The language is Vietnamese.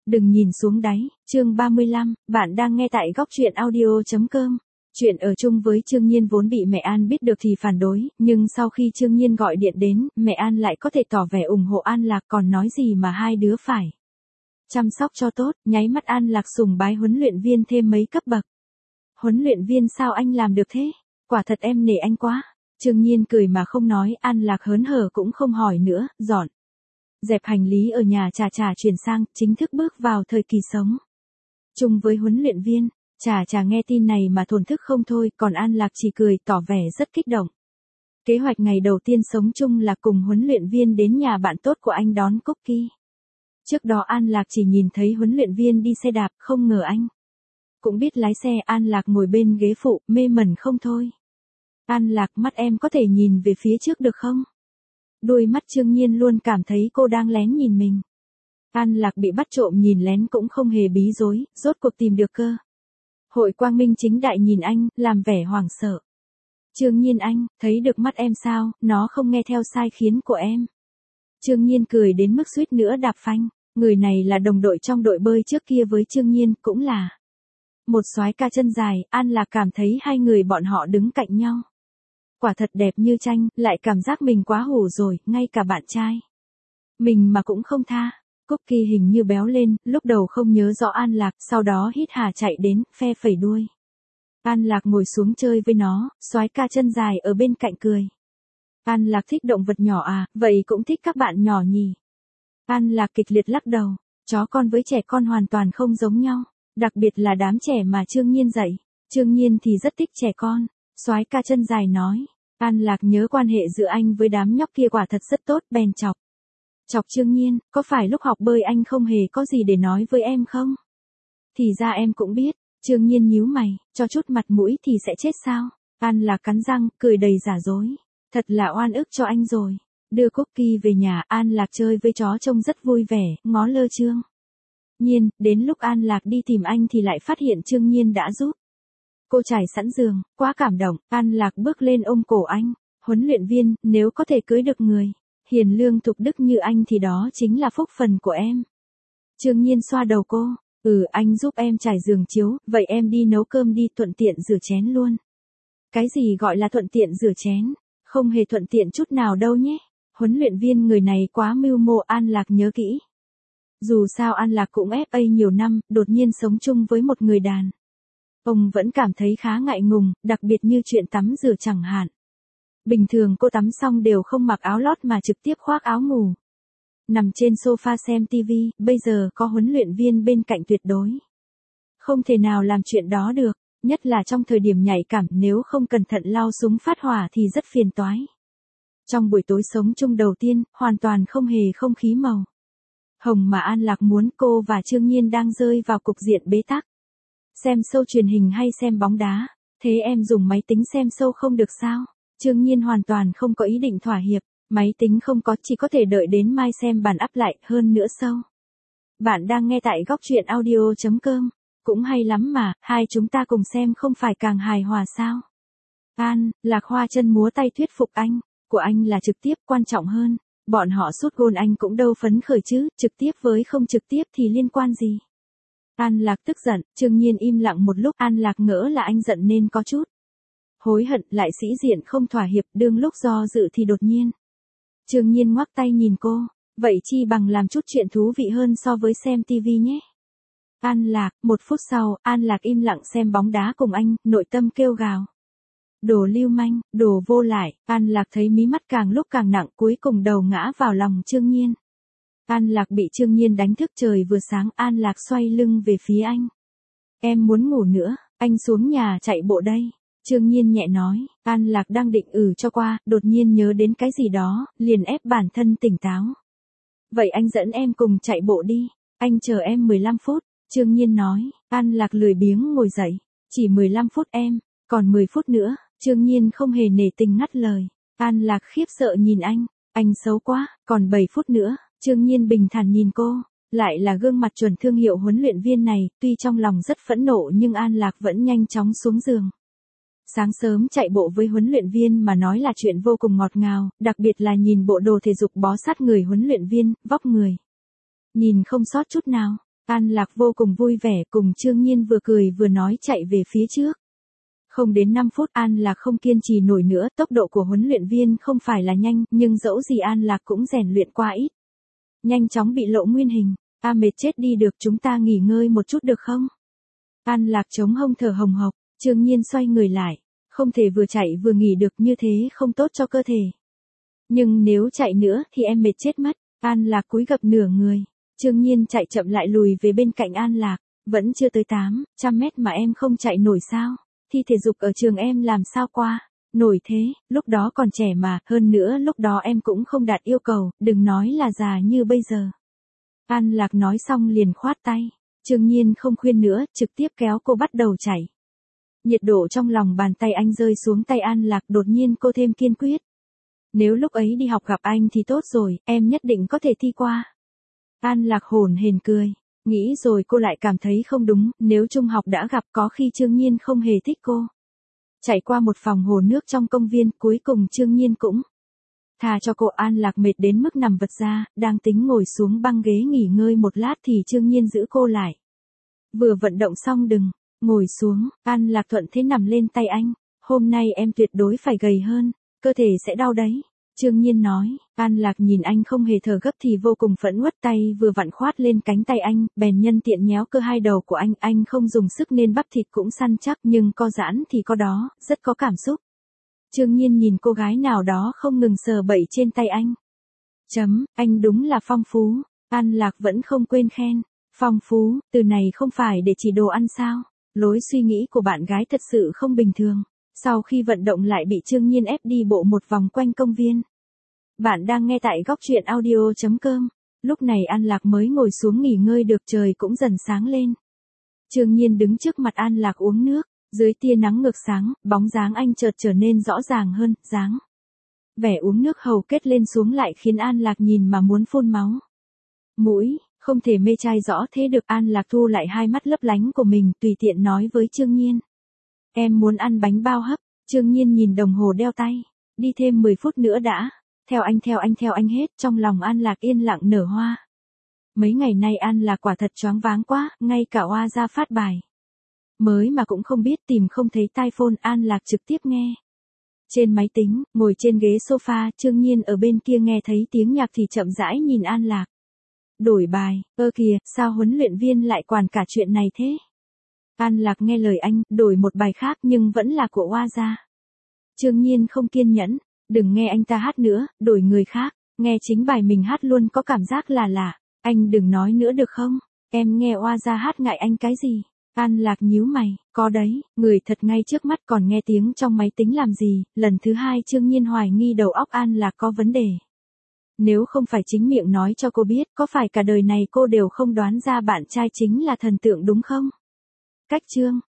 Đừng nhìn xuống đáy, chương 35, bạn đang nghe tại góc truyện audio.com. Chuyện ở chung với Trương Nhiên vốn bị mẹ An biết được thì phản đối, nhưng sau khi Trương Nhiên gọi điện đến, mẹ An lại có thể tỏ vẻ ủng hộ An Lạc, còn nói gì mà hai đứa phải chăm sóc cho tốt, nháy mắt An Lạc sùng bái huấn luyện viên thêm mấy cấp bậc. Huấn luyện viên sao anh làm được thế? Quả thật em nể anh quá. Trương Nhiên cười mà không nói, An Lạc hớn hở cũng không hỏi nữa, dọn dẹp hành lý ở nhà Trà chuyển sang, chính thức bước vào thời kỳ sống chung với huấn luyện viên. Trà nghe tin này mà thổn thức không thôi, còn An Lạc chỉ cười tỏ vẻ rất kích động. Kế hoạch ngày đầu tiên sống chung là cùng huấn luyện viên đến nhà bạn tốt của anh đón Cookie. Trước đó An Lạc chỉ nhìn thấy huấn luyện viên đi xe đạp, không ngờ anh cũng biết lái xe. An Lạc ngồi bên ghế phụ, mê mẩn không thôi. An Lạc, mắt em có thể nhìn về phía trước được không? Đôi mắt Trương Nhiên luôn cảm thấy cô đang lén nhìn mình. An Lạc bị bắt trộm nhìn lén cũng không hề bí dối, rốt cuộc tìm được cơ hội quang minh chính đại nhìn anh, làm vẻ hoảng sợ. Trương Nhiên, anh thấy được mắt em sao, nó không nghe theo sai khiến của em. Trương Nhiên cười đến mức suýt nữa đạp phanh. Người này là đồng đội trong đội bơi trước kia với Trương Nhiên, cũng là một soái ca chân dài. An Lạc cảm thấy hai người bọn họ đứng cạnh nhau quả thật đẹp như tranh, lại cảm giác mình quá hủ rồi, ngay cả bạn trai mình mà cũng không tha. Cookie hình như béo lên, lúc đầu không nhớ rõ An Lạc, sau đó hít hà chạy đến, phe phẩy đuôi. An Lạc ngồi xuống chơi với nó, soái ca chân dài ở bên cạnh cười. An Lạc thích động vật nhỏ à, vậy cũng thích các bạn nhỏ nhỉ? An Lạc kịch liệt lắc đầu, chó con với trẻ con hoàn toàn không giống nhau, đặc biệt là đám trẻ mà Trương Nhiên dạy. Trương Nhiên thì rất thích trẻ con, soái ca chân dài nói. An Lạc nhớ quan hệ giữa anh với đám nhóc kia quả thật rất tốt, bèn chọc Trương Nhiên, có phải lúc học bơi anh không hề có gì để nói với em không? Thì ra em cũng biết. Trương Nhiên nhíu mày, cho chút mặt mũi thì sẽ chết sao? An Lạc cắn răng, cười đầy giả dối. Thật là oan ức cho anh rồi. Đưa Cookie về nhà, An Lạc chơi với chó trông rất vui vẻ, ngó lơ Trương Nhiên. Đến lúc An Lạc đi tìm anh thì lại phát hiện Trương Nhiên đã giúp cô trải sẵn giường, quá cảm động. An Lạc bước lên ôm cổ anh. Huấn luyện viên, nếu có thể cưới được người hiền lương thục đức như anh thì đó chính là phúc phần của em. Trương Nhiên xoa đầu cô. Anh giúp em trải giường chiếu, vậy em đi nấu cơm đi, thuận tiện rửa chén luôn. Cái gì gọi là thuận tiện rửa chén? Không hề thuận tiện chút nào đâu nhé. Huấn luyện viên người này quá mưu mô. An Lạc nhớ kỹ. Dù sao An Lạc cũng FA nhiều năm, đột nhiên sống chung với một người đàn ông vẫn cảm thấy khá ngại ngùng, đặc biệt như chuyện tắm rửa chẳng hạn. Bình thường cô tắm xong đều không mặc áo lót mà trực tiếp khoác áo ngủ, nằm trên sofa xem TV. Bây giờ có huấn luyện viên bên cạnh tuyệt đối không thể nào làm chuyện đó được, nhất là trong thời điểm nhạy cảm, nếu không cẩn thận lao súng phát hỏa thì rất phiền toái. Trong buổi tối sống chung đầu tiên, hoàn toàn không hề không khí màu hồng mà An Lạc muốn. Cô và Trương Nhiên đang rơi vào cục diện bế tắc. Xem show truyền hình hay xem bóng đá? Thế em dùng máy tính xem show không được sao? Trương Nhiên hoàn toàn không có ý định thỏa hiệp. Máy tính không có, chỉ có thể đợi đến mai xem bản up lại, hơn nữa show bạn đang nghe tại góc truyện audio.com. Cũng hay lắm mà, hai chúng ta cùng xem không phải càng hài hòa sao? An Lạc hoa chân múa tay thuyết phục anh. Của anh là trực tiếp, quan trọng hơn. Bọn họ sút gôn anh cũng đâu phấn khởi chứ, trực tiếp với không trực tiếp thì liên quan gì? An Lạc tức giận. Trương Nhiên im lặng một lúc. An Lạc ngỡ là anh giận nên có chút hối hận, lại sĩ diện không thỏa hiệp. Đương lúc do dự thì đột nhiên Trương Nhiên ngoắc tay nhìn cô. Vậy chi bằng làm chút chuyện thú vị hơn so với xem TV nhé. An Lạc. Một phút sau, An Lạc im lặng xem bóng đá cùng anh, nội tâm kêu gào. Đồ lưu manh, đồ vô lại. An Lạc thấy mí mắt càng lúc càng nặng, cuối cùng đầu ngã vào lòng Trương Nhiên. An Lạc bị Trương Nhiên đánh thức. Trời vừa sáng, An Lạc xoay lưng về phía anh. Em muốn ngủ nữa, anh xuống nhà chạy bộ đây. Trương Nhiên nhẹ nói. An Lạc đang định cho qua, đột nhiên nhớ đến cái gì đó, liền ép bản thân tỉnh táo. Vậy anh dẫn em cùng chạy bộ đi, anh chờ em 15 phút, Trương Nhiên nói. An Lạc lười biếng ngồi dậy. Chỉ 15 phút em, còn 10 phút nữa. Trương Nhiên không hề nể tình ngắt lời. An Lạc khiếp sợ nhìn anh xấu quá, còn 7 phút nữa. Trương Nhiên bình thản nhìn cô, lại là gương mặt chuẩn thương hiệu huấn luyện viên này. Tuy trong lòng rất phẫn nộ nhưng An Lạc vẫn nhanh chóng xuống giường. Sáng sớm chạy bộ với huấn luyện viên mà nói là chuyện vô cùng ngọt ngào, đặc biệt là nhìn bộ đồ thể dục bó sát người huấn luyện viên, vóc người nhìn không sót chút nào. An Lạc vô cùng vui vẻ, cùng Trương Nhiên vừa cười vừa nói chạy về phía trước. Không đến 5 phút An Lạc không kiên trì nổi nữa, tốc độ của huấn luyện viên không phải là nhanh, nhưng dẫu gì An Lạc cũng rèn luyện qua ít. Nhanh chóng bị lộ nguyên hình, mệt chết đi được, chúng ta nghỉ ngơi một chút được không? An Lạc chống hông thở hồng hộc, Trương Nhiên xoay người lại, không thể vừa chạy vừa nghỉ được, như thế không tốt cho cơ thể. Nhưng nếu chạy nữa thì em mệt chết mất. An Lạc cúi gập nửa người, Trương Nhiên chạy chậm lại lùi về bên cạnh An Lạc, vẫn chưa tới 800 mét mà em không chạy nổi sao? Thi thể dục ở trường em làm sao qua nổi thế, lúc đó còn trẻ mà, hơn nữa lúc đó em cũng không đạt yêu cầu, đừng nói là già như bây giờ. An Lạc nói xong liền khoát tay, Trương Nhiên không khuyên nữa, trực tiếp kéo cô bắt đầu chạy. Nhiệt độ trong lòng bàn tay anh rơi xuống tay An Lạc, đột nhiên cô thêm kiên quyết. Nếu lúc ấy đi học gặp anh thì tốt rồi, em nhất định có thể thi qua. An Lạc hổn hển cười, nghĩ rồi cô lại cảm thấy không đúng, nếu trung học đã gặp có khi Trương Nhiên không hề thích cô. Chạy qua một phòng hồ nước trong công viên, cuối cùng Trương Nhiên cũng thà cho cô. An Lạc mệt đến mức nằm vật ra, đang tính ngồi xuống băng ghế nghỉ ngơi một lát thì Trương Nhiên giữ cô lại. Vừa vận động xong đừng ngồi xuống. An Lạc thuận thế nằm lên tay anh, hôm nay em tuyệt đối phải gầy hơn, cơ thể sẽ đau đấy. Trương Nhiên nói. An Lạc nhìn anh không hề thở gấp thì vô cùng phẫn uất, tay vừa vặn khoát lên cánh tay anh, bèn nhân tiện nhéo cơ hai đầu của anh không dùng sức nên bắp thịt cũng săn chắc, nhưng co giãn thì có đó, rất có cảm xúc. Trương Nhiên nhìn cô gái nào đó không ngừng sờ bậy trên tay anh. Anh đúng là phong phú. An Lạc vẫn không quên khen. Phong phú, từ này không phải để chỉ đồ ăn sao? Lối suy nghĩ của bạn gái thật sự không bình thường. Sau khi vận động lại bị Trương Nhiên ép đi bộ một vòng quanh công viên. Bạn đang nghe tại góc truyện audio.com. Lúc này An Lạc mới ngồi xuống nghỉ ngơi được, trời cũng dần sáng lên. Trương Nhiên đứng trước mặt An Lạc uống nước, dưới tia nắng ngược sáng, bóng dáng anh chợt trở nên rõ ràng hơn, dáng vẻ uống nước hầu kết lên xuống lại khiến An Lạc nhìn mà muốn phun máu. Mũi, không thể mê trai rõ thế được. An Lạc thu lại hai mắt lấp lánh của mình, tùy tiện nói với Trương Nhiên. Em muốn ăn bánh bao hấp. Trương Nhiên nhìn đồng hồ đeo tay, đi thêm 10 phút nữa đã. Theo anh hết, trong lòng An Lạc yên lặng nở hoa. Mấy ngày nay An Lạc quả thật choáng váng quá, ngay cả oa ra phát bài mới mà cũng không biết tìm không thấy tai phone, An Lạc trực tiếp nghe. Trên máy tính, ngồi trên ghế sofa, Trương Nhiên ở bên kia nghe thấy tiếng nhạc thì chậm rãi nhìn An Lạc. Đổi bài, kìa, sao huấn luyện viên lại quản cả chuyện này thế? An Lạc nghe lời anh, đổi một bài khác nhưng vẫn là của oa ra. Trương Nhiên không kiên nhẫn, đừng nghe anh ta hát nữa, đổi người khác, nghe chính bài mình hát luôn có cảm giác là lạ. Anh đừng nói nữa được không? Em nghe oa ra hát ngại anh cái gì? An Lạc nhíu mày, có đấy, người thật ngay trước mắt còn nghe tiếng trong máy tính làm gì? Lần thứ hai Trương Nhiên hoài nghi đầu óc An Lạc có vấn đề. Nếu không phải chính miệng nói cho cô biết, có phải cả đời này cô đều không đoán ra bạn trai chính là thần tượng đúng không? Cách chương